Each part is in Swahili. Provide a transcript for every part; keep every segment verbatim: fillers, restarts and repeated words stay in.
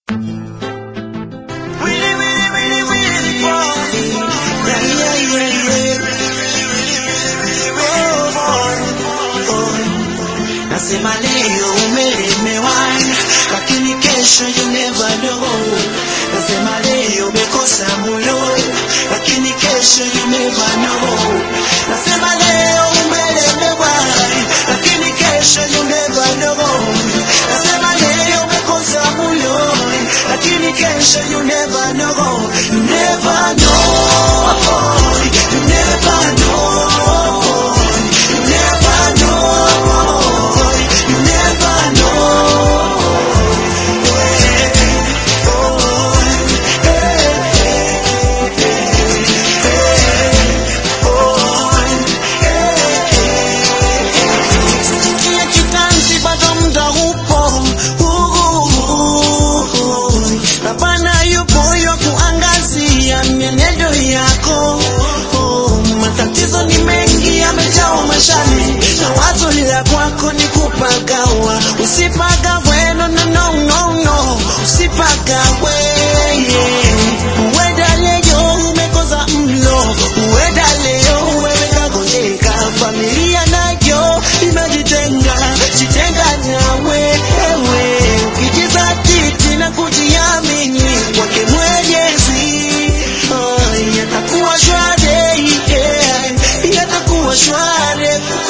Nasema leo umelemewa, lakini kesho you never know. Nasema leo umekosa moyo, lakini kesho you never know. Nasema leo umelemewa, lakini kesho you never know. Nasema leo umekosa moyo, lakini kesho you never know. You never know. You never know. You never know. You never know. Sikia kitanzi bado muda upo. Na Bwana yupo yu kuangazia mienendo yako. Matatizo ni mengi yamejaa maishani, na wazo la kwako ni kupagawa. Usipagawe, no no no no no, usipagawe. Uenda leo umekosa mlo, uenda leo wewe kagonjeka, familia nayo imejitenga, jitenga nawe ewe. Ukijizatiti na kujiamini kwake Mwenyezi, oh, yatakuwa shwari, yeah, yatakuwa shwari.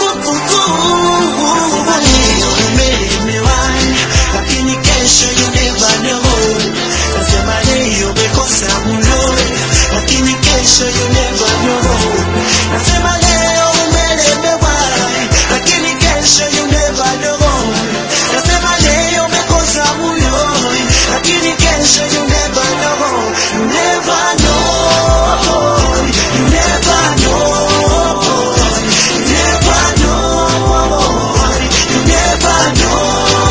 Leo umelemewa, lakini kesho you never know. Nasema leo umekosa mlo, lakini kesho you never know. Nasema leo umelemewa, lakini kesho you never know. Nasema leo umekosa mlo, lakini kesho you never know. You never know. You never know. You never know. You never know.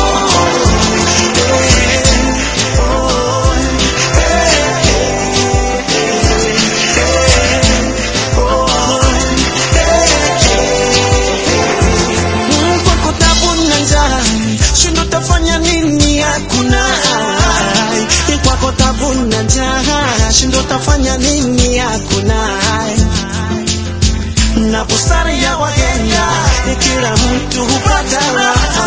Kwako tabu na njaa, shindo tafanya nini? Hakuna. Kwako tabu na njaa, shindo tafanya nini? Hakuna. Na busara ya waganga, kila mtu hupata raha.